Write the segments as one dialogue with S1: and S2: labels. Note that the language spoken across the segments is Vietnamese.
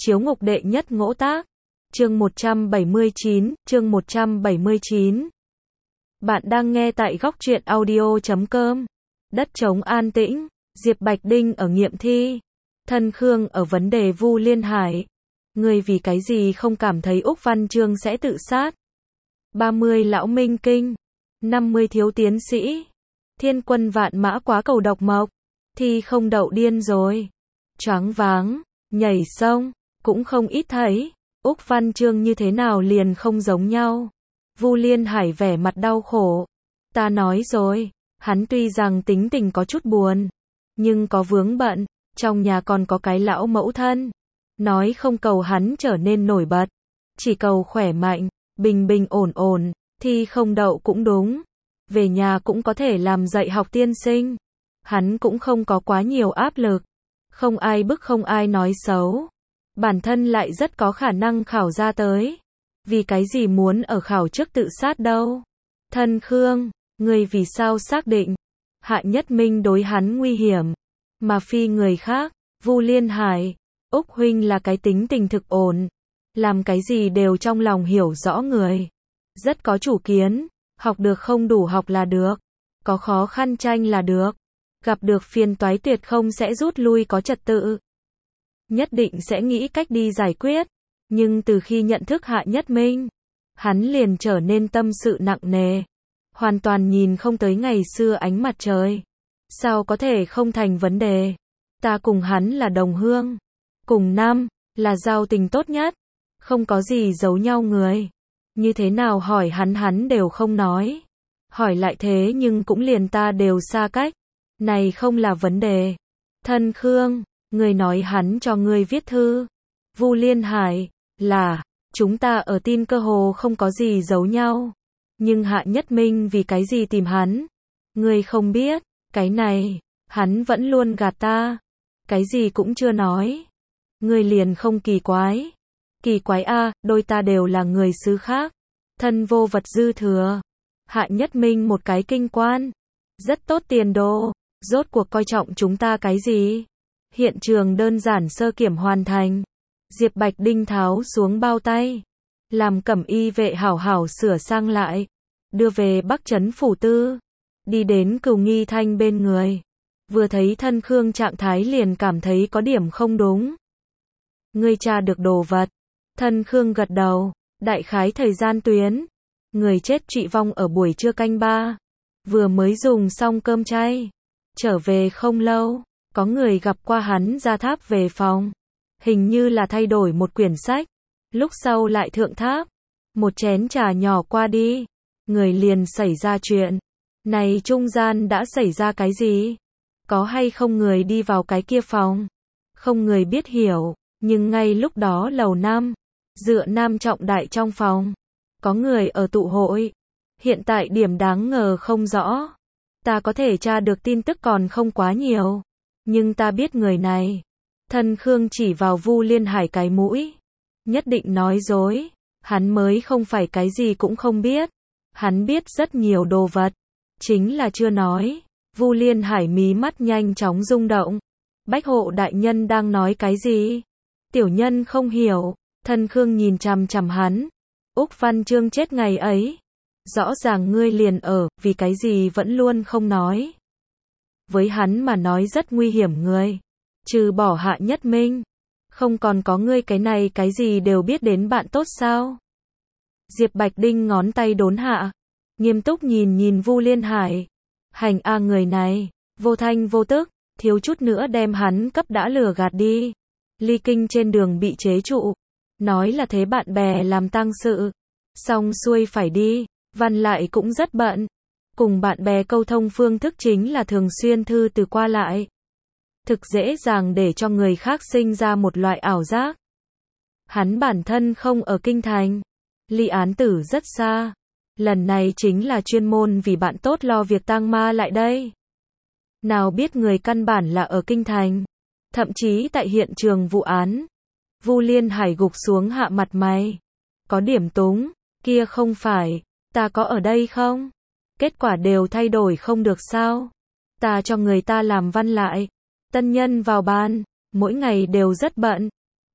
S1: Chiếu ngục đệ nhất ngỗ tác. Chương 179. Bạn đang nghe tại góc truyện audio.com. Đất trống an tĩnh, Diệp Bạch Đinh ở nghiệm thi. Thân Khương ở vấn đề Vu Liên Hải. Ngươi vì cái gì không cảm thấy Úc Văn Chương sẽ tự sát? 30 lão minh kinh, 50 thiếu tiến sĩ. Thiên quân vạn mã quá cầu độc mộc. Thi không đậu điên rồi. Choáng váng, nhảy sông, cũng không ít thấy. Úc Văn Chương như thế nào liền không giống nhau. Vu Liên Hải vẻ mặt đau khổ. Ta nói rồi, hắn tuy rằng tính tình có chút buồn, nhưng có vướng bận, trong nhà còn có cái lão mẫu thân. Nói không cầu hắn trở nên nổi bật, chỉ cầu khỏe mạnh, bình bình ổn ổn, thi không đậu cũng đúng. Về nhà cũng có thể làm dạy học tiên sinh. Hắn cũng không có quá nhiều áp lực. Không ai bức không ai nói xấu. Bản thân lại rất có khả năng khảo ra tới. Vì cái gì muốn ở khảo trước tự sát đâu? Thân Khương, người vì sao xác định Hạ Nhất Minh đối hắn nguy hiểm, mà phi người khác? Vu Liên Hải, Úc huynh là cái tính tình thực ổn, làm cái gì đều trong lòng hiểu rõ người, rất có chủ kiến, học được không đủ học là được, có khó khăn tranh là được, gặp được phiền toái tuyệt không sẽ rút lui, có trật tự, nhất định sẽ nghĩ cách đi giải quyết. Nhưng từ khi nhận thức Hạ Nhất Minh, hắn liền trở nên tâm sự nặng nề, hoàn toàn nhìn không tới ngày xưa ánh mặt trời. Sao có thể không thành vấn đề? Ta cùng hắn là đồng hương, cùng năm, là giao tình tốt nhất, không có gì giấu nhau người. Như thế nào hỏi hắn đều không nói. Hỏi lại thế nhưng cũng liền ta đều xa cách. Này không là vấn đề. Thân Khương, người nói hắn cho ngươi viết thư. Vu Liên Hải, là, chúng ta ở tin cơ hồ không có gì giấu nhau. Nhưng Hạ Nhất Minh vì cái gì tìm hắn? Ngươi không biết, cái này, hắn vẫn luôn gạt ta. Cái gì cũng chưa nói. Ngươi liền không kỳ quái. Kỳ quái a, đôi ta đều là người xứ khác. Thân vô vật dư thừa. Hạ Nhất Minh một cái kinh quan. Rất tốt tiền đồ. Rốt cuộc coi trọng chúng ta cái gì? Hiện trường đơn giản sơ kiểm hoàn thành. Diệp Bạch Đinh tháo xuống bao tay. Làm cẩm y vệ hảo hảo sửa sang lại. Đưa về Bắc Trấn Phủ Tư. Đi đến Cửu Nghi Thanh bên người. Vừa thấy Thân Khương trạng thái liền cảm thấy có điểm không đúng. Ngươi tra được đồ vật. Thân Khương gật đầu. Đại khái thời gian tuyến. Người chết trị vong ở buổi trưa canh 3. Vừa mới dùng xong cơm chay. Trở về không lâu. Có người gặp qua hắn ra tháp về phòng. Hình như là thay đổi một quyển sách. Lúc sau lại thượng tháp. Một chén trà nhỏ qua đi. Người liền xảy ra chuyện. Này trung gian đã xảy ra cái gì? Có hay không người đi vào cái kia phòng? Không người biết hiểu. Nhưng ngay lúc đó lầu 5. Dựa Nam trọng đại trong phòng. Có người ở tụ hội. Hiện tại điểm đáng ngờ không rõ. Ta có thể tra được tin tức còn không quá nhiều. Nhưng ta biết người này. Thân Khương chỉ vào Vu Liên Hải cái mũi. Nhất định nói dối. Hắn mới không phải cái gì cũng không biết. Hắn biết rất nhiều đồ vật. Chính là chưa nói. Vu Liên Hải mí mắt nhanh chóng rung động. Bách hộ đại nhân đang nói cái gì? Tiểu nhân không hiểu. Thân Khương nhìn chằm chằm hắn. Úc Văn Chương chết ngày ấy. Rõ ràng ngươi liền ở, vì cái gì vẫn luôn không nói. Với hắn mà nói rất nguy hiểm người. Trừ bỏ Hạ Nhất Minh. Không còn có ngươi cái này cái gì đều biết đến bạn tốt sao? Diệp Bạch Đinh ngón tay đốn hạ. Nghiêm túc nhìn Vu Liên Hải. Hành a, người này, vô thanh vô tức, thiếu chút nữa đem hắn cấp đã lừa gạt đi. Ly Kinh trên đường bị chế trụ. Nói là thế bạn bè làm tang sự. Xong xuôi phải đi. Văn lại cũng rất bận. Cùng bạn bè câu thông phương thức chính là thường xuyên thư từ qua lại. Thực dễ dàng để cho người khác sinh ra một loại ảo giác. Hắn bản thân không ở kinh thành. Ly án tử rất xa. Lần này chính là chuyên môn vì bạn tốt lo việc tang ma lại đây. Nào biết người căn bản là ở kinh thành. Thậm chí tại hiện trường vụ án. Vu Liên Hải gục xuống hạ mặt mày. Có điểm túng. Kia không phải. Ta có ở đây không? Kết quả đều thay đổi không được sao? Ta cho người ta làm văn lại. Tân nhân vào ban. Mỗi ngày đều rất bận.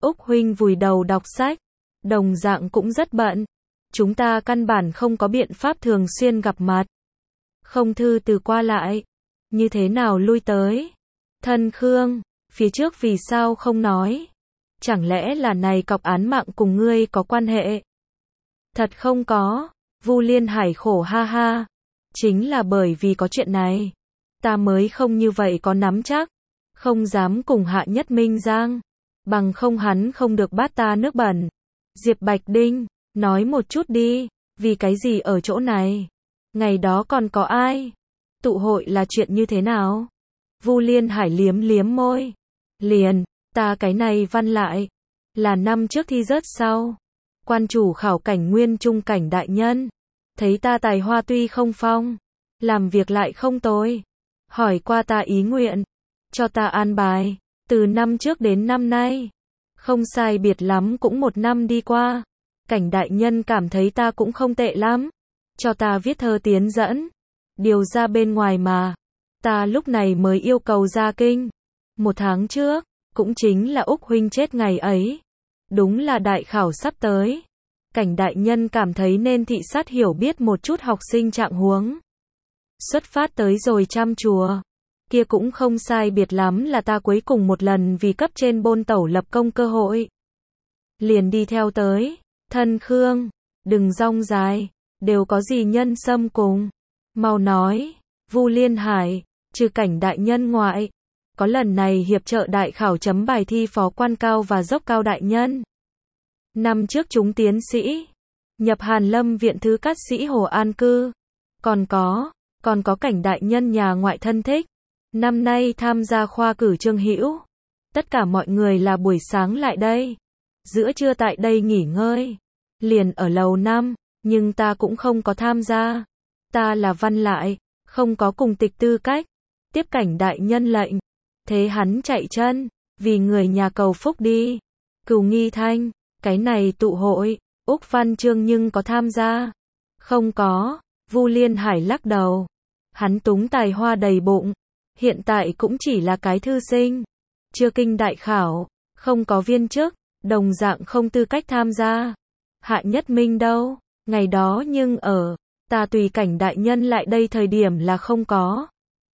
S1: Úc huynh vùi đầu đọc sách, đồng dạng cũng rất bận. Chúng ta căn bản không có biện pháp thường xuyên gặp mặt. Không thư từ qua lại. Như thế nào lui tới? Thân Khương, phía trước vì sao không nói? Chẳng lẽ là này cọc án mạng cùng ngươi có quan hệ? Thật không có. Vu Liên Hải khổ ha ha. Chính là bởi vì có chuyện này, ta mới không như vậy có nắm chắc, không dám cùng Hạ Nhất Minh giang, bằng không hắn không được bát ta nước bẩn. Diệp Bạch Đinh, nói một chút đi, vì cái gì ở chỗ này? Ngày đó còn có ai? Tụ hội là chuyện như thế nào? Vu Liên Hải liếm liếm môi. Liền, ta cái này văn lại, là năm trước thi rớt sau. Quan chủ khảo cảnh nguyên trung cảnh đại nhân, thấy ta tài hoa tuy không phong, làm việc lại không tồi, hỏi qua ta ý nguyện, cho ta an bài, từ năm trước đến năm nay, không sai biệt lắm cũng 1 năm đi qua, cảnh đại nhân cảm thấy ta cũng không tệ lắm, cho ta viết thơ tiến dẫn, điều ra bên ngoài mà, ta lúc này mới yêu cầu ra kinh. 1 tháng trước, cũng chính là Úc huynh chết ngày ấy, đúng là đại khảo sắp tới. Cảnh đại nhân cảm thấy nên thị sát hiểu biết một chút học sinh trạng huống. Xuất phát tới rồi chăm chùa. Kia cũng không sai biệt lắm là ta cuối cùng một lần vì cấp trên bôn tẩu lập công cơ hội. Liền đi theo tới. Thân Khương, đừng rong dài, đều có gì nhân xâm cùng. Mau nói, Vu Liên Hải, trừ cảnh đại nhân ngoại. Có lần này hiệp trợ đại khảo chấm bài thi phó quan cao và dốc cao đại nhân. Năm trước chúng tiến sĩ, nhập Hàn Lâm viện thứ cát sĩ Hồ An Cư. Còn có cảnh đại nhân nhà ngoại thân thích. Năm nay tham gia khoa cử Trương Hữu. Tất cả mọi người là buổi sáng lại đây. Giữa trưa tại đây nghỉ ngơi. Liền ở lầu 5, nhưng ta cũng không có tham gia. Ta là văn lại, không có cùng tịch tư cách. Tiếp cảnh đại nhân lệnh. Thế hắn chạy chân, vì người nhà cầu phúc đi. Cửu Nghi Thanh. Cái này tụ hội, Úc Văn Chương nhưng có tham gia? Không có, Vu Liên Hải lắc đầu. Hắn túng tài hoa đầy bụng, hiện tại cũng chỉ là cái thư sinh. Chưa kinh đại khảo, không có viên chức, đồng dạng không tư cách tham gia. Hạ Nhất Minh đâu? Ngày đó nhưng ở, ta tùy cảnh đại nhân lại đây thời điểm là không có.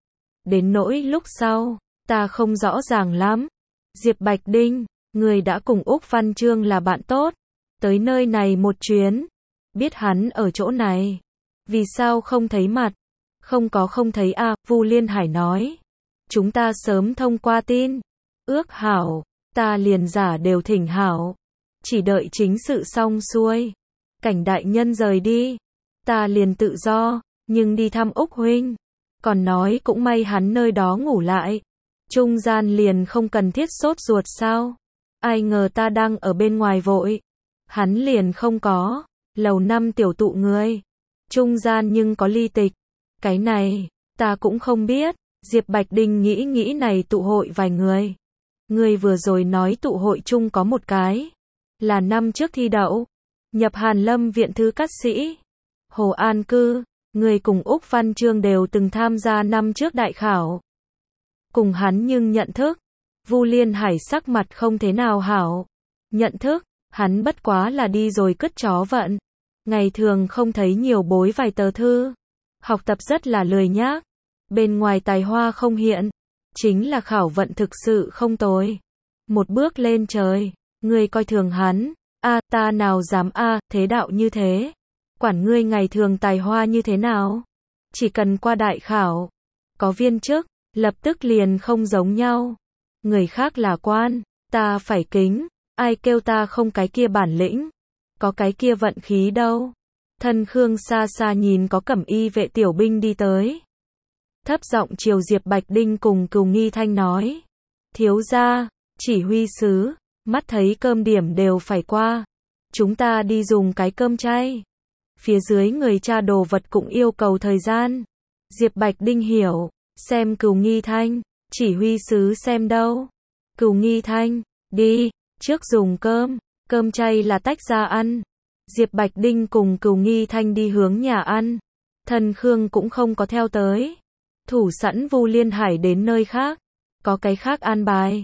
S1: Đến nỗi lúc sau, ta không rõ ràng lắm. Diệp Bạch Đinh. Người đã cùng Úc Văn Chương là bạn tốt, tới nơi này một chuyến, biết hắn ở chỗ này, vì sao không thấy mặt? Không thấy à, Vu Liên Hải nói. Chúng ta sớm thông qua tin, ước hảo, ta liền giả đều thỉnh hảo, chỉ đợi chính sự xong xuôi, cảnh đại nhân rời đi, ta liền tự do, nhưng đi thăm Úc huynh, còn nói cũng may hắn nơi đó ngủ lại, trung gian liền không cần thiết sốt ruột sao? Ai ngờ ta đang ở bên ngoài vội. Hắn liền không có. Lầu 5 tiểu tụ người. Trung gian nhưng có ly tịch. Cái này, ta cũng không biết. Diệp Bạch Đinh nghĩ này tụ hội vài người. Người vừa rồi nói tụ hội chung có một cái. Là năm trước thi đậu. Nhập Hàn Lâm viện thứ cát sĩ. Hồ An Cư. Người cùng Úc Văn Chương đều từng tham gia năm trước đại khảo. Cùng hắn nhưng nhận thức. Vu Liên Hải sắc mặt không thế nào hảo. Nhận thức, hắn bất quá là đi rồi cứt chó vận. Ngày thường không thấy nhiều bối vài tờ thư. Học tập rất là lười nhác. Bên ngoài tài hoa không hiện. Chính là khảo vận thực sự không tồi. Một bước lên trời. Ngươi coi thường hắn. A, ta nào dám thế đạo như thế. Quản ngươi ngày thường tài hoa như thế nào. Chỉ cần qua đại khảo. Có viên chức, lập tức liền không giống nhau. Người khác là quan, ta phải kính, ai kêu ta không cái kia bản lĩnh, có cái kia vận khí đâu. Thân Khương xa xa nhìn có cẩm y vệ tiểu binh đi tới. Thấp giọng chiều Diệp Bạch Đinh cùng Cửu Nghi Thanh nói. Thiếu gia, chỉ huy sứ, mắt thấy cơm điểm đều phải qua. Chúng ta đi dùng cái cơm chay. Phía dưới người tra đồ vật cũng yêu cầu thời gian. Diệp Bạch Đinh hiểu, xem Cửu Nghi Thanh. Chỉ huy sứ xem đâu. Cửu Nghi Thanh, đi, trước dùng cơm chay là tách ra ăn. Diệp Bạch Đinh cùng Cửu Nghi Thanh đi hướng nhà ăn. Thân Khương cũng không có theo tới. Thủ sẵn Vu Liên Hải đến nơi khác. Có cái khác an bài.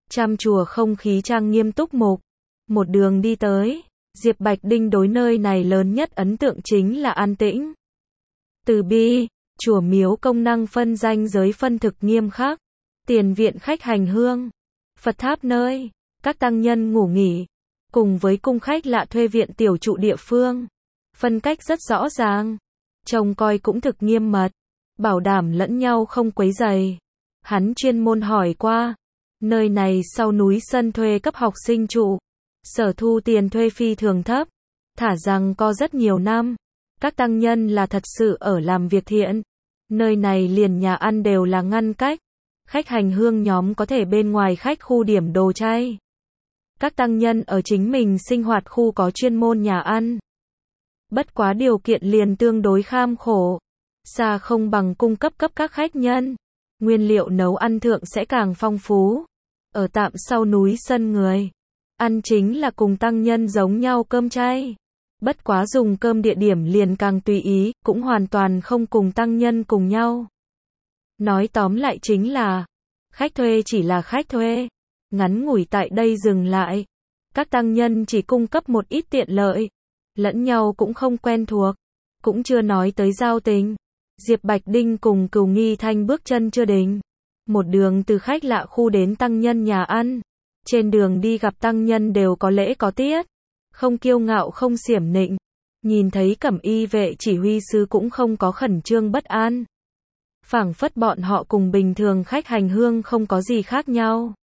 S1: Trăm chùa không khí trang nghiêm túc mục. Một đường đi tới, Diệp Bạch Đinh đối nơi này lớn nhất ấn tượng chính là an tĩnh. Từ bi, chùa miếu công năng phân ranh giới phân thực nghiêm khắc. Tiền viện khách hành hương, Phật tháp nơi các tăng nhân ngủ nghỉ, cùng với cung khách lạ thuê viện tiểu trụ địa phương, phân cách rất rõ ràng. Trông coi cũng thực nghiêm mật, bảo đảm lẫn nhau không quấy rầy. Hắn chuyên môn hỏi qua, nơi này sau núi sân thuê cấp học sinh trụ, sở thu tiền thuê phi thường thấp, thả rằng có rất nhiều năm. Các tăng nhân là thật sự ở làm việc thiện. Nơi này liền nhà ăn đều là ngăn cách. Khách hành hương nhóm có thể bên ngoài khách khu điểm đồ chay. Các tăng nhân ở chính mình sinh hoạt khu có chuyên môn nhà ăn. Bất quá điều kiện liền tương đối kham khổ. Xa không bằng cung cấp các khách nhân. Nguyên liệu nấu ăn thượng sẽ càng phong phú. Ở tạm sau núi sân người. Ăn chính là cùng tăng nhân giống nhau cơm chay. Bất quá dùng cơm địa điểm liền càng tùy ý, cũng hoàn toàn không cùng tăng nhân cùng nhau. Nói tóm lại chính là, khách thuê chỉ là khách thuê. Ngắn ngủi tại đây dừng lại. Các tăng nhân chỉ cung cấp một ít tiện lợi. Lẫn nhau cũng không quen thuộc. Cũng chưa nói tới giao tình. Diệp Bạch Đinh cùng Cửu Nghi Thanh bước chân chưa đến. Một đường từ khách lạ khu đến tăng nhân nhà ăn. Trên đường đi gặp tăng nhân đều có lễ có tiết. Không kiêu ngạo không xiểm nịnh. Nhìn thấy cẩm y vệ chỉ huy sứ cũng không có khẩn trương bất an. Phảng phất bọn họ cùng bình thường khách hành hương không có gì khác nhau.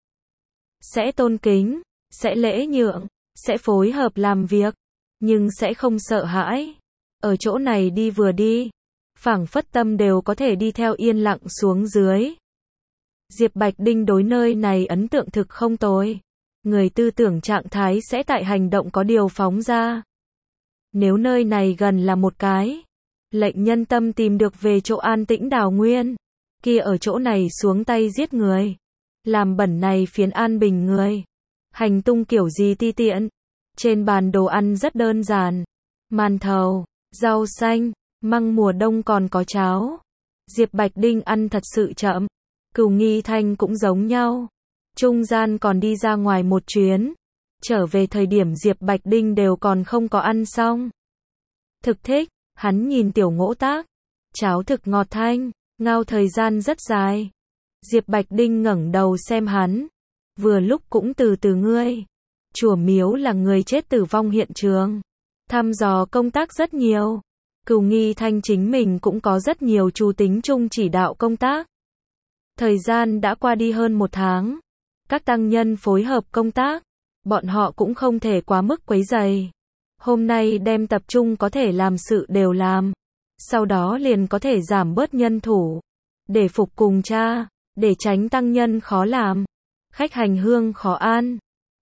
S1: Sẽ tôn kính, sẽ lễ nhượng, sẽ phối hợp làm việc, nhưng sẽ không sợ hãi. Ở chỗ này đi vừa đi, phảng phất tâm đều có thể đi theo yên lặng xuống dưới. Diệp Bạch Đinh đối nơi này ấn tượng thực không tồi. Người tư tưởng trạng thái sẽ tại hành động có điều phóng ra. Nếu nơi này gần là một cái lệnh nhân tâm tìm được về chỗ an tĩnh đào nguyên, kia ở chỗ này xuống tay giết người, làm bẩn này phiến an bình người, hành tung kiểu gì ti tiện. Trên bàn đồ ăn rất đơn giản, màn thầu, rau xanh, măng mùa đông còn có cháo. Diệp Bạch Đinh ăn thật sự chậm, Cửu Nghi Thanh cũng giống nhau. Trung gian còn đi ra ngoài một chuyến, trở về thời điểm Diệp Bạch Đinh đều còn không có ăn xong. Thực thích, hắn nhìn tiểu ngỗ tác, cháo thực ngọt thanh, ngao thời gian rất dài. Diệp Bạch Đinh ngẩng đầu xem hắn, vừa lúc cũng từ từ ngươi. Chùa miếu là người chết tử vong hiện trường, thăm dò công tác rất nhiều. Cửu Nghi Thanh chính mình cũng có rất nhiều chủ tính chung chỉ đạo công tác. Thời gian đã qua đi hơn 1 tháng. Các tăng nhân phối hợp công tác, bọn họ cũng không thể quá mức quấy rầy. Hôm nay đem tập trung có thể làm sự đều làm, sau đó liền có thể giảm bớt nhân thủ, để phục cùng cha, để tránh tăng nhân khó làm, khách hành hương khó an.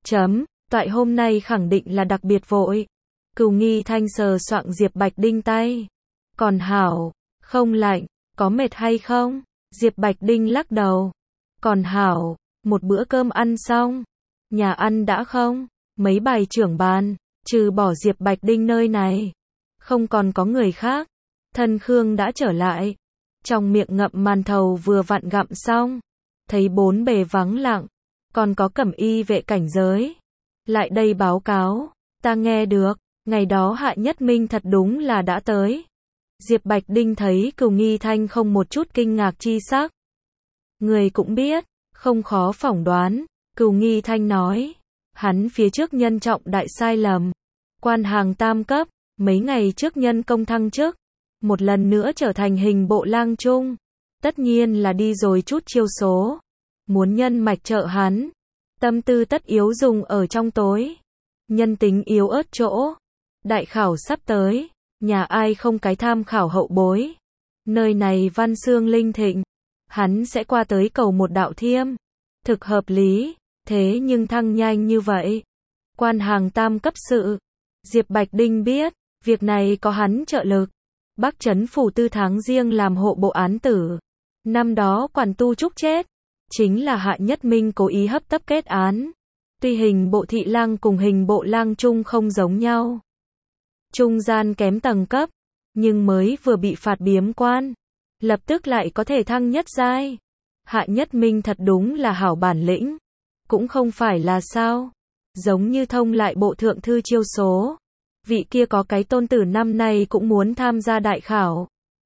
S1: Toại hôm nay khẳng định là đặc biệt vội. Cửu Nghi Thanh sờ soạng Diệp Bạch Đinh tay. Còn hảo, không lạnh, có mệt hay không? Diệp Bạch Đinh lắc đầu. Còn hảo. Một bữa cơm ăn xong, nhà ăn đã không, mấy bài trưởng bàn, trừ bỏ Diệp Bạch Đinh nơi này, không còn có người khác. Thân Khương đã trở lại, trong miệng ngậm màn thầu vừa vặn gặm xong, thấy bốn bề vắng lặng, còn có cẩm y vệ cảnh giới. Lại đây báo cáo, ta nghe được, ngày đó Hạ Nhất Minh thật đúng là đã tới. Diệp Bạch Đinh thấy Cửu Nghi Thanh không một chút kinh ngạc chi sắc. Người cũng biết. Không khó phỏng đoán, Cửu Nghi Thanh nói. Hắn phía trước nhân trọng đại sai lầm. Quan hàng tam cấp, mấy ngày trước nhân công thăng chức. Một lần nữa trở thành hình bộ lang trung. Tất nhiên là đi rồi chút chiêu số. Muốn nhân mạch trợ hắn. Tâm tư tất yếu dùng ở trong tối. Nhân tính yếu ớt chỗ. Đại khảo sắp tới. Nhà ai không cái tham khảo hậu bối. Nơi này văn xương linh thịnh. Hắn sẽ qua tới cầu một đạo thiêm. Thực hợp lý, thế nhưng thăng nhanh như vậy. Quan hàng tam cấp sự. Diệp Bạch Đinh biết, việc này có hắn trợ lực. Bắc Trấn phủ 4 tháng riêng làm hộ bộ án tử. Năm đó quản tu trúc chết. Chính là Hạ Nhất Minh cố ý hấp tấp kết án. Tuy hình bộ thị lang cùng hình bộ lang trung không giống nhau. Trung gian kém tầng cấp. Nhưng mới vừa bị phạt biếm quan. Lập tức lại có thể thăng nhất giai. Hạ Nhất Minh thật đúng là hảo bản lĩnh. cũng không phải là sao. Giống như thông lại bộ thượng thư chiêu số. Vị kia có cái tôn tử năm nay cũng muốn tham gia đại khảo.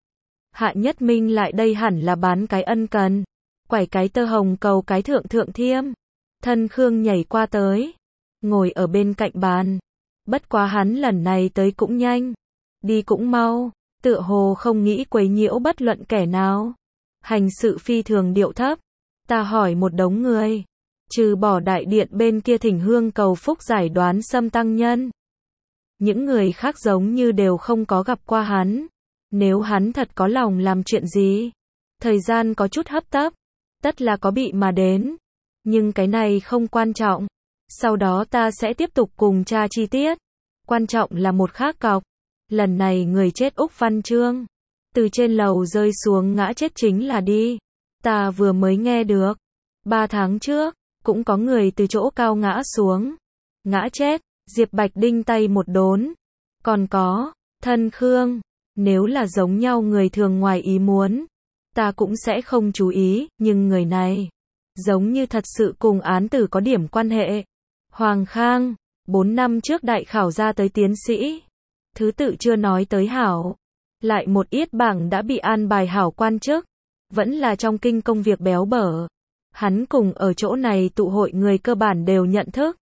S1: Hạ Nhất Minh lại đây hẳn là bán cái ân cần. Quải cái tơ hồng cầu cái thượng thượng thiêm. Thân Khương nhảy qua tới. Ngồi ở bên cạnh bàn. Bất quá hắn lần này tới cũng nhanh. Đi cũng mau. Tựa hồ không nghĩ quấy nhiễu bất luận kẻ nào. Hành sự phi thường điệu thấp. Ta hỏi một đống người. Trừ bỏ đại điện bên kia thỉnh hương cầu phúc giải đoán xâm tăng nhân. Những người khác giống như đều không có gặp qua hắn. Nếu hắn thật có lòng làm chuyện gì. Thời gian có chút hấp tấp. Tất là có bị mà đến. Nhưng cái này không quan trọng. Sau đó ta sẽ tiếp tục cùng tra chi tiết. Quan trọng là một khác cọc. Lần này người chết Úc Văn Chương. Từ trên lầu rơi xuống ngã chết chính là đi. Ta vừa mới nghe được. 3 tháng trước, cũng có người từ chỗ cao ngã xuống. Ngã chết, Diệp Bạch Đinh tay một đốn. Còn có, Thân Khương. Nếu là giống nhau người thường ngoài ý muốn. Ta cũng sẽ không chú ý, nhưng người này. Giống như thật sự cùng án tử có điểm quan hệ. Hoàng Khang, 4 năm trước đại khảo ra tới tiến sĩ. Thứ tự chưa nói tới hảo. Lại một yết bảng đã bị an bài hảo quan chức. Vẫn là trong kinh công việc béo bở. Hắn cùng ở chỗ này tụ hội người cơ bản đều nhận thức.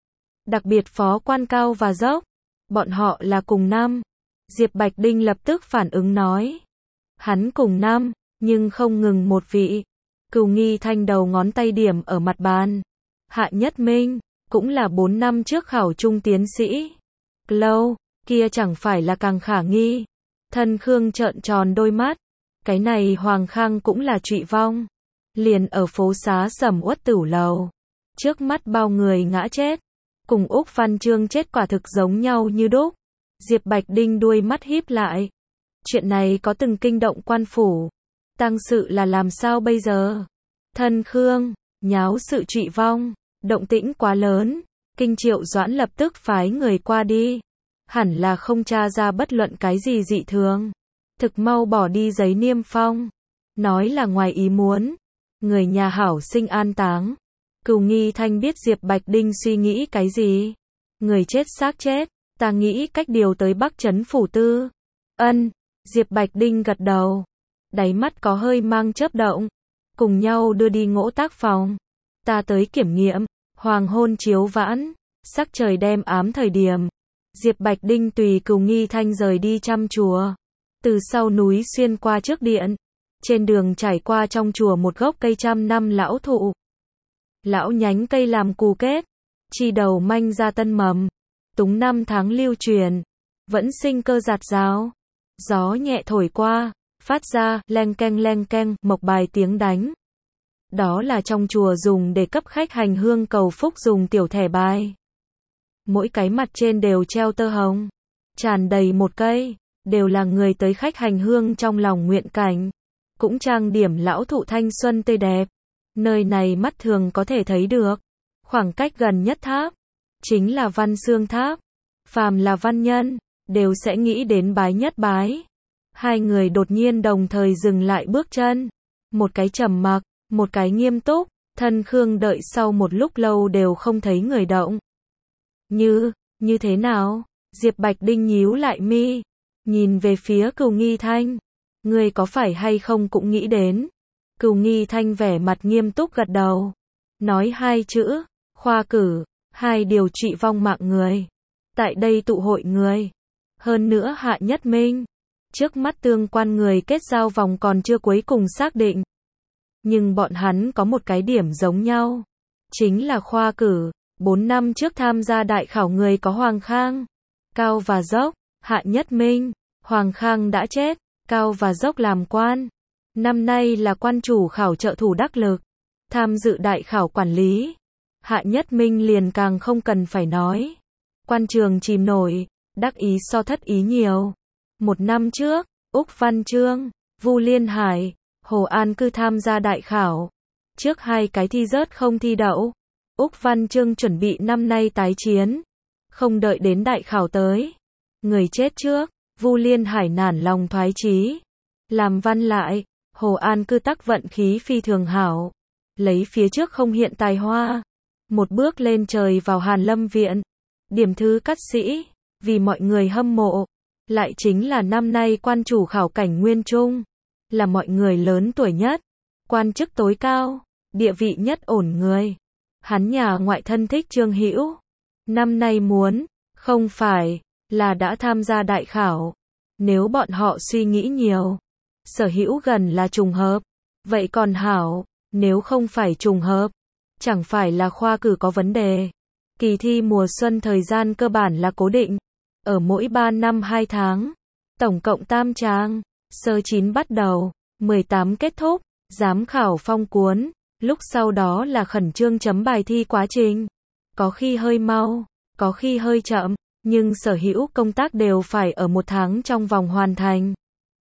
S1: Đặc biệt phó quan Cao và Dốc. Bọn họ là cùng năm. Diệp Bạch Đinh lập tức phản ứng nói. Hắn cùng năm, nhưng không ngừng một vị. Cửu Nghi Thanh đầu ngón tay điểm ở mặt bàn. Hạ Nhất Minh, cũng là 4 năm trước khảo trung tiến sĩ. Lâu, kia chẳng phải là càng khả nghi. Thân Khương trợn tròn đôi mắt. Cái này Hoàng Khang cũng là trụy vong. Liền ở phố xá Sầm Uất Tửu lầu. Trước mắt bao người ngã chết. Cùng Úc Văn Chương chết quả thực giống nhau như đúc. Diệp Bạch Đinh đuôi mắt híp lại. Chuyện này có từng kinh động quan phủ. Tang sự là làm sao bây giờ? Thân Khương, nháo sự trụy vong. Động tĩnh quá lớn. Kinh Triệu Doãn lập tức phái người qua đi. Hẳn là không tra ra bất luận cái gì dị thường. Thực mau bỏ đi giấy niêm phong. Nói là ngoài ý muốn. Người nhà hảo sinh an táng. Cửu Nghi Thanh biết Diệp Bạch Đinh suy nghĩ cái gì. Người chết xác chết. Ta nghĩ cách điều tới Bắc Trấn Phủ Tư. Ân. Diệp Bạch Đinh gật đầu. Đáy mắt có hơi mang chớp động. Cùng nhau đưa đi ngỗ tác phòng. Ta tới kiểm nghiệm. Hoàng hôn chiếu vãn. Sắc trời đêm ám thời điểm. Diệp Bạch Đinh tùy Cửu Nghi Thanh rời đi Trăm chùa. Từ sau núi xuyên qua trước điện. Trên đường trải qua trong chùa một gốc cây 100 năm lão thụ. Lão nhánh cây làm cù kết. Chi đầu manh ra tân mầm. Túng 5 tháng lưu truyền. Vẫn sinh cơ rạt rào. Gió nhẹ thổi qua. Phát ra leng keng mộc bài tiếng đánh. Đó là trong chùa dùng để cấp khách hành hương cầu phúc dùng tiểu thẻ bài. Mỗi cái mặt trên đều treo tơ hồng. Tràn đầy một cây. Đều là người tới khách hành hương trong lòng nguyện cảnh. Cũng trang điểm lão thụ thanh xuân tươi đẹp. Nơi này mắt thường có thể thấy được. Khoảng cách gần nhất tháp. Chính là Văn Xương Tháp. Phàm là văn nhân. Đều sẽ nghĩ đến bái nhất bái. Hai người đột nhiên đồng thời dừng lại bước chân. Một cái trầm mặc. Một cái nghiêm túc. Thân Khương đợi sau một lúc lâu đều không thấy người động. Như thế nào? Diệp Bạch Đinh nhíu lại mi. Nhìn về phía Cửu Nghi Thanh. Người có phải hay không cũng nghĩ đến. Cửu Nghi Thanh vẻ mặt nghiêm túc gật đầu. Nói 2 chữ. Khoa cử. 2 điều trị vong mạng người. Tại đây tụ hội người. Hơn nữa Hạ Nhất Minh. Trước mắt tương quan người kết giao vòng còn chưa cuối cùng xác định. Nhưng bọn hắn có một cái điểm giống nhau. Chính là khoa cử. 4 năm trước tham gia đại khảo người có Hoàng Khang. Cao và Dốc. Hạ Nhất Minh. Hoàng Khang đã chết. Cao và Dốc làm quan. Năm nay là quan chủ khảo trợ thủ đắc lực. Tham dự đại khảo quản lý. Hạ Nhất Minh liền càng không cần phải nói. Quan trường chìm nổi. Đắc ý so thất ý nhiều. 1 năm trước, Úc Văn Chương, Vu Liên Hải, Hồ An Cư tham gia đại khảo. Trước 2 cái thi rớt không thi đậu. Úc Văn Chương chuẩn bị năm nay tái chiến. Không đợi đến đại khảo tới. Người chết trước, Vu Liên Hải nản lòng thoái chí. Làm văn lại, Hồ An Cư tắc vận khí phi thường hảo. Lấy phía trước không hiện tài hoa. một bước lên trời vào Hàn Lâm Viện. Điểm thứ cắt sĩ, vì mọi người hâm mộ, lại chính là năm nay quan chủ khảo cảnh Nguyên Trung, là mọi người lớn tuổi nhất, quan chức tối cao, địa vị nhất ổn người. Hắn nhà ngoại thân thích Trương Hữu, năm nay muốn, không phải, là đã tham gia đại khảo. Nếu bọn họ suy nghĩ nhiều, Sở Hữu gần là trùng hợp, vậy còn hảo, nếu không phải trùng hợp, chẳng phải là khoa cử có vấn đề. Kỳ thi mùa xuân thời gian cơ bản là cố định, ở mỗi 3 năm 2 tháng, tổng cộng tam trang, sơ 9 bắt đầu, 18 kết thúc, giám khảo phong cuốn, lúc sau đó là khẩn trương chấm bài thi quá trình. Có khi hơi mau, có khi hơi chậm, nhưng sở hữu công tác đều phải ở 1 tháng trong vòng hoàn thành.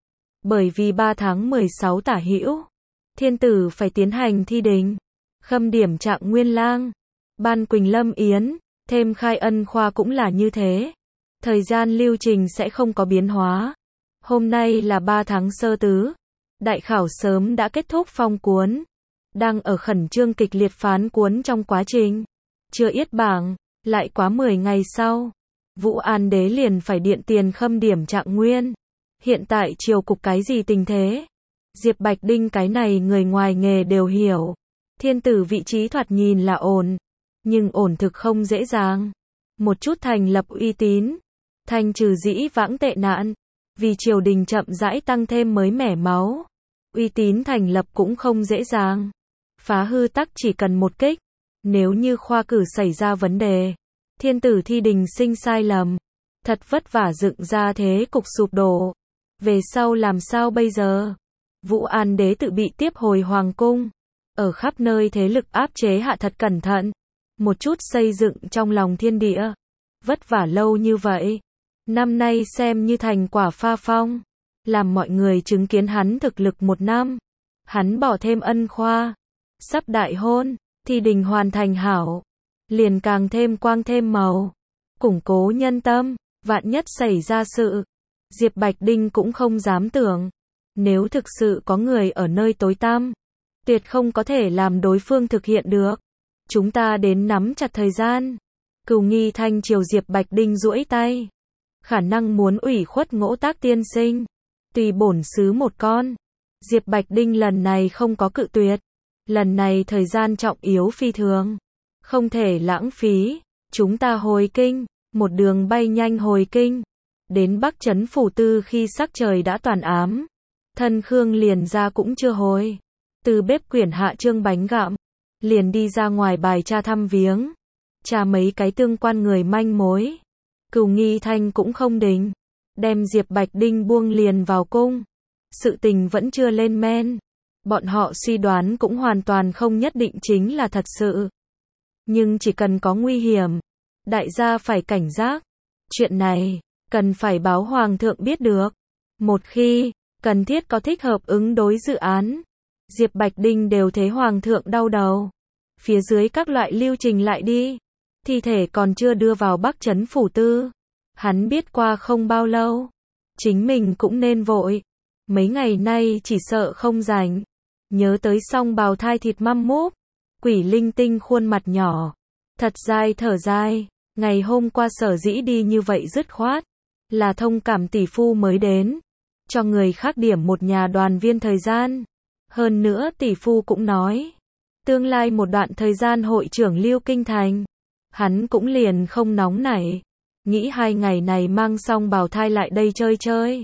S1: Bởi vì 3 tháng 16 tả hữu, thiên tử phải tiến hành thi đình, khâm điểm Trạng Nguyên Lang, ban Quỳnh Lâm Yến, thêm khai ân khoa cũng là như thế. Thời gian lưu trình sẽ không có biến hóa. Hôm nay là 3 tháng sơ tứ, đại khảo sớm đã kết thúc phong cuốn, đang ở khẩn trương kịch liệt phán cuốn trong quá trình. Chưa yết bảng, lại quá 10 ngày sau, Vũ An Đế liền phải điện tiền khâm điểm Trạng Nguyên. Hiện tại triều cục cái gì tình thế? Diệp Bạch Đinh cái này người ngoài nghề đều hiểu. Thiên tử vị trí thoạt nhìn là ổn, nhưng ổn thực không dễ dàng. Một chút thành lập uy tín, thanh trừ dĩ vãng tệ nạn, vì triều đình chậm rãi tăng thêm mới mẻ máu. Uy tín thành lập cũng không dễ dàng. Phá hư tắc chỉ cần một kích. Nếu như khoa cử xảy ra vấn đề, thiên tử thi đình sinh sai lầm, thật vất vả dựng ra thế cục sụp đổ. Về sau làm sao bây giờ? Vũ An Đế tự bị tiếp hồi hoàng cung, ở khắp nơi thế lực áp chế hạ thật cẩn thận, một chút xây dựng trong lòng thiên địa. Vất vả lâu như vậy, năm nay xem như thành quả pha phong, làm mọi người chứng kiến hắn thực lực 1 năm. Hắn bỏ thêm ân khoa, sắp đại hôn, thi đình hoàn thành hảo, liền càng thêm quang thêm màu, củng cố nhân tâm, vạn nhất xảy ra sự, Diệp Bạch Đinh cũng không dám tưởng, nếu thực sự có người ở nơi tối tăm, tuyệt không có thể làm đối phương thực hiện được. Chúng ta đến nắm chặt thời gian. Cửu Nghi Thanh chiều Diệp Bạch Đinh duỗi tay, khả năng muốn ủy khuất Ngỗ Tác tiên sinh, tùy bổn sứ một con. Diệp Bạch Đinh lần này không có cự tuyệt, lần này thời gian trọng yếu phi thường, không thể lãng phí. Chúng ta hồi kinh, một đường bay nhanh hồi kinh, đến Bắc Trấn Phủ Tư khi sắc trời đã toàn ám. Thân Khương liền ra cũng chưa hồi, từ bếp quyển hạ trương bánh gặm, liền đi ra ngoài bài tra thăm viếng, tra mấy cái tương quan người manh mối. Cửu Nghi Thanh cũng không định đem Diệp Bạch Đinh buông liền vào cung. Sự tình vẫn chưa lên men, bọn họ suy đoán cũng hoàn toàn không nhất định chính là thật sự. Nhưng chỉ cần có nguy hiểm, đại gia phải cảnh giác. Chuyện này cần phải báo hoàng thượng biết được. Một khi cần thiết có thích hợp ứng đối dự án, Diệp Bạch Đinh đều thấy hoàng thượng đau đầu. Phía dưới các loại lưu trình lại đi, thi thể còn chưa đưa vào Bắc Trấn Phủ Tư. Hắn biết qua không bao lâu, chính mình cũng nên vội. Mấy ngày nay chỉ sợ không rảnh. Nhớ tới song bào thai thịt măm múp, Quỷ Linh Tinh khuôn mặt nhỏ, thật dai thở dài. Ngày hôm qua sở dĩ đi như vậy dứt khoát, là thông cảm tỷ phu mới đến, cho người khác điểm một nhà đoàn viên thời gian. Hơn nữa tỷ phu cũng nói, tương lai một đoạn thời gian hội trưởng lưu kinh thành. Hắn cũng liền không nóng nảy, nghĩ 2 ngày này mang xong bào thai lại đây chơi chơi.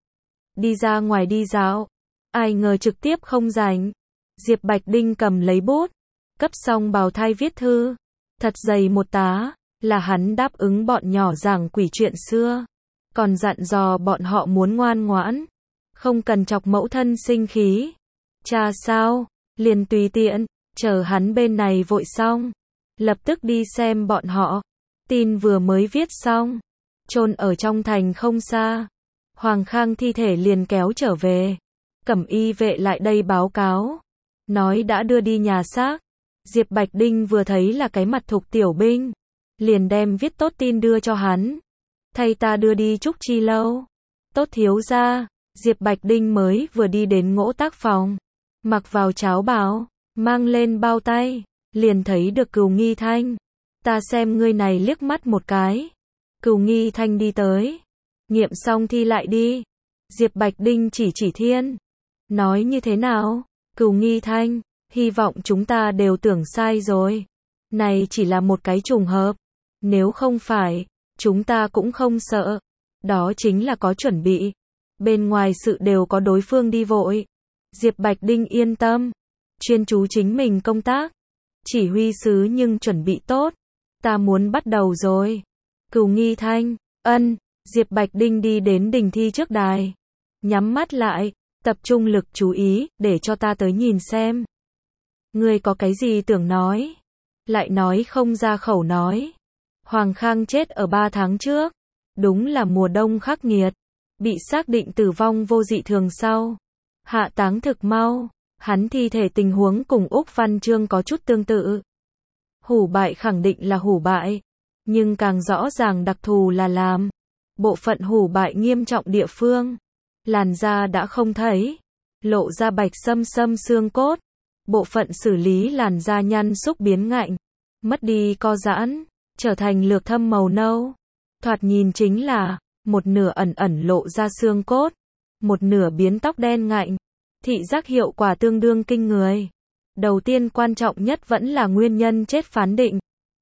S1: Đi ra ngoài đi dạo, ai ngờ trực tiếp không rảnh. Diệp Bạch Đinh cầm lấy bút, cấp xong bào thai viết thư, thật dày một tá, là hắn đáp ứng bọn nhỏ giảng quỷ chuyện xưa, còn dặn dò bọn họ muốn ngoan ngoãn, không cần chọc mẫu thân sinh khí. Cha sao, liền tùy tiện, chờ hắn bên này vội xong, lập tức đi xem bọn họ. Tin vừa mới viết xong, chôn ở trong thành không xa, Hoàng Khang thi thể liền kéo trở về. Cẩm y vệ lại đây báo cáo, nói đã đưa đi nhà xác. Diệp Bạch Đinh vừa thấy là cái mặt Thục tiểu binh, liền đem viết tốt tin đưa cho hắn. Thay ta đưa đi Trúc Chi Lâu. Tốt thiếu gia. Diệp Bạch Đinh mới vừa đi đến Ngỗ Tác phòng, mặc vào cháo bào, mang lên bao tay, liền thấy được Cừu Nghi Thanh. Ta xem ngươi này liếc mắt một cái. Cừu Nghi Thanh đi tới. Nghiệm xong thi lại đi. Diệp Bạch Đinh chỉ Thiên. Nói như thế nào? Cừu Nghi Thanh, hy vọng chúng ta đều tưởng sai rồi. Này chỉ là một cái trùng hợp. Nếu không phải, chúng ta cũng không sợ. Đó chính là có chuẩn bị. Bên ngoài sự đều có đối phương đi vội. Diệp Bạch Đinh yên tâm. Chuyên chú chính mình công tác. Chỉ huy sứ nhưng chuẩn bị tốt. Ta muốn bắt đầu rồi. Cừu Nghi Thanh, ân. Diệp Bạch Đinh đi đến đình thi trước đài. Nhắm mắt lại, tập trung lực chú ý, để cho ta tới nhìn xem. Ngươi có cái gì tưởng nói? Lại nói không ra khẩu nói. Hoàng Khang chết ở 3 tháng trước. Đúng là mùa đông khắc nghiệt. Bị xác định tử vong vô dị thường sau. Hạ táng thực mau. Hắn thi thể tình huống cùng Úc Văn Chương có chút tương tự. Hủ bại khẳng định là hủ bại. Nhưng càng rõ ràng đặc thù là làm. Bộ phận hủ bại nghiêm trọng địa phương. Làn da đã không thấy. Lộ ra bạch sâm xương cốt. Bộ phận xử lý làn da nhăn xúc biến ngạnh. Mất đi co giãn. Trở thành lược thâm màu nâu. Thoạt nhìn chính là một nửa ẩn lộ ra xương cốt. Một nửa biến tóc đen ngạnh. Thị giác hiệu quả tương đương kinh người. Đầu tiên quan trọng nhất vẫn là nguyên nhân chết phán định.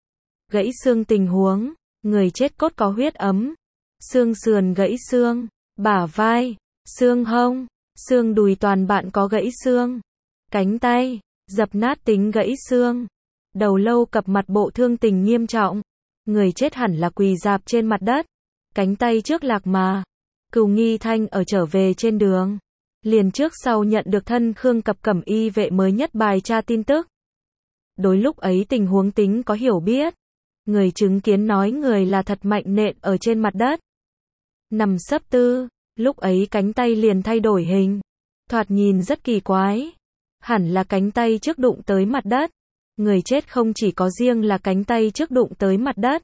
S1: Gãy xương tình huống. Người chết cốt có huyết ấm. Xương sườn gãy xương. Bả vai. Xương hông. Xương đùi toàn bạn có gãy xương. Cánh tay. Dập nát tính gãy xương. Đầu lâu cập mặt bộ thương tình nghiêm trọng. Người chết hẳn là quỳ rạp trên mặt đất. Cánh tay trước lạc mà. Cừu Nghi Thanh ở trở về trên đường. Liền trước sau nhận được thân Khương Cập Cẩm y vệ mới nhất bài tra tin tức. Đối lúc ấy tình huống tính có hiểu biết. Người chứng kiến nói người là thật mạnh nện ở trên mặt đất. Nằm sấp tư. Lúc ấy cánh tay liền thay đổi hình. Thoạt nhìn rất kỳ quái. Hẳn là cánh tay trước đụng tới mặt đất. Người chết không chỉ có riêng là cánh tay trước đụng tới mặt đất.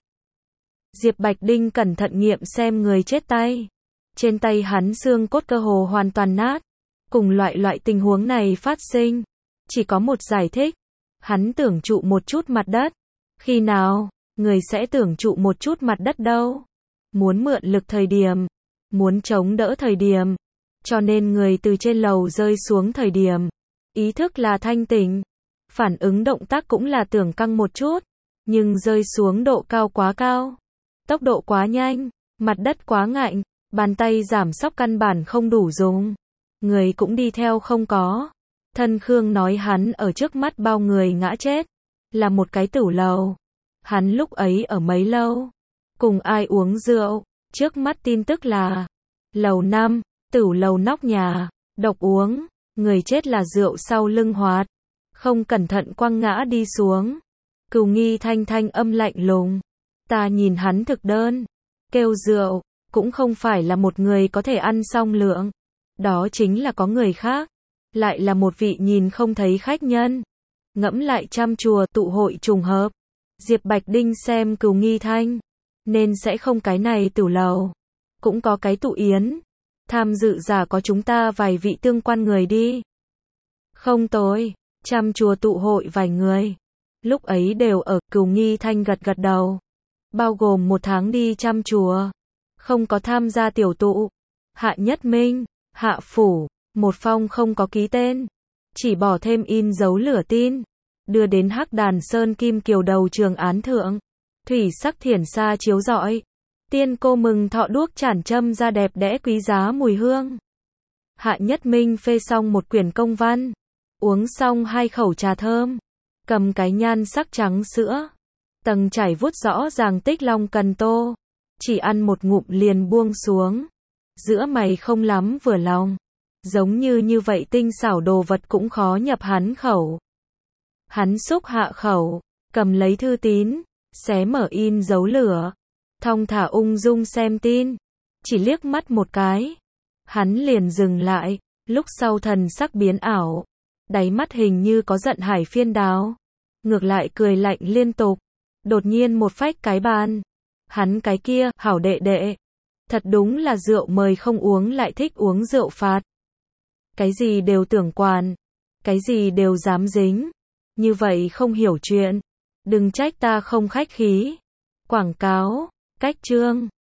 S1: Diệp Bạch Đinh cẩn thận nghiệm xem người chết tay. Trên tay hắn xương cốt cơ hồ hoàn toàn nát. Cùng loại tình huống này phát sinh. Chỉ có một giải thích. Hắn tưởng trụ một chút mặt đất. Khi nào, người sẽ tưởng trụ một chút mặt đất đâu? Muốn mượn lực thời điểm. Muốn chống đỡ thời điểm. Cho nên người từ trên lầu rơi xuống thời điểm. Ý thức là thanh tỉnh. Phản ứng động tác cũng là tưởng căng một chút. Nhưng rơi xuống độ cao quá cao. Tốc độ quá nhanh. Mặt đất quá ngạnh. Bàn tay giảm sóc căn bản không đủ dùng. Người cũng đi theo không có. Thân Khương nói hắn ở trước mắt bao người ngã chết. Là một cái tửu lầu. Hắn lúc ấy ở mấy lâu. Cùng ai uống rượu. Trước mắt tin tức là lầu 5, tửu lầu nóc nhà. Độc uống. Người chết là rượu sau lưng hoạt. Không cẩn thận quăng ngã đi xuống. Cừu Nghi Thanh âm lạnh lùng. Ta nhìn hắn thực đơn. Kêu rượu. Cũng không phải là một người có thể ăn xong lượng. Đó chính là có người khác. Lại là một vị nhìn không thấy khách nhân. Ngẫm lại trăm chùa tụ hội trùng hợp. Diệp Bạch Đinh xem Cừu Nghi Thanh. Nên sẽ không cái này tửu lầu. Cũng có cái tụ yến. Tham dự giả có chúng ta vài vị tương quan người đi. Không tối. Trăm chùa tụ hội vài người. Lúc ấy đều ở. Cừu Nghi Thanh gật đầu. Bao gồm 1 tháng đi trăm chùa. Không có tham gia tiểu tụ. Hạ Nhất Minh, Hạ Phủ, một phong không có ký tên. Chỉ bỏ thêm in dấu lửa tin. Đưa đến Hắc Đàn Sơn Kim Kiều đầu trường án thượng. Thủy sắc thiển sa chiếu rọi. Tiên cô mừng thọ đuốc chản châm ra đẹp đẽ quý giá mùi hương. Hạ Nhất Minh phê xong một quyển công văn. Uống xong 2 khẩu trà thơm. Cầm cái nhan sắc trắng sữa. Tầng trải vuốt rõ ràng tích long cần tô. Chỉ ăn một ngụm liền buông xuống. Giữa mày không lắm vừa lòng. Giống như vậy tinh xảo đồ vật cũng khó nhập hắn khẩu. Hắn xúc hạ khẩu. Cầm lấy thư tín. Xé mở in dấu lửa. Thong thả ung dung xem tin. Chỉ liếc mắt một cái. Hắn liền dừng lại. Lúc sau thần sắc biến ảo. Đáy mắt hình như có giận hải phiên đáo. Ngược lại cười lạnh liên tục. Đột nhiên một phách cái bàn. Hắn cái kia, hảo đệ đệ. Thật đúng là rượu mời không uống lại thích uống rượu phạt. Cái gì đều tưởng quản. Cái gì đều dám dính. như vậy không hiểu chuyện. Đừng trách ta không khách khí. Quảng cáo, cách chương.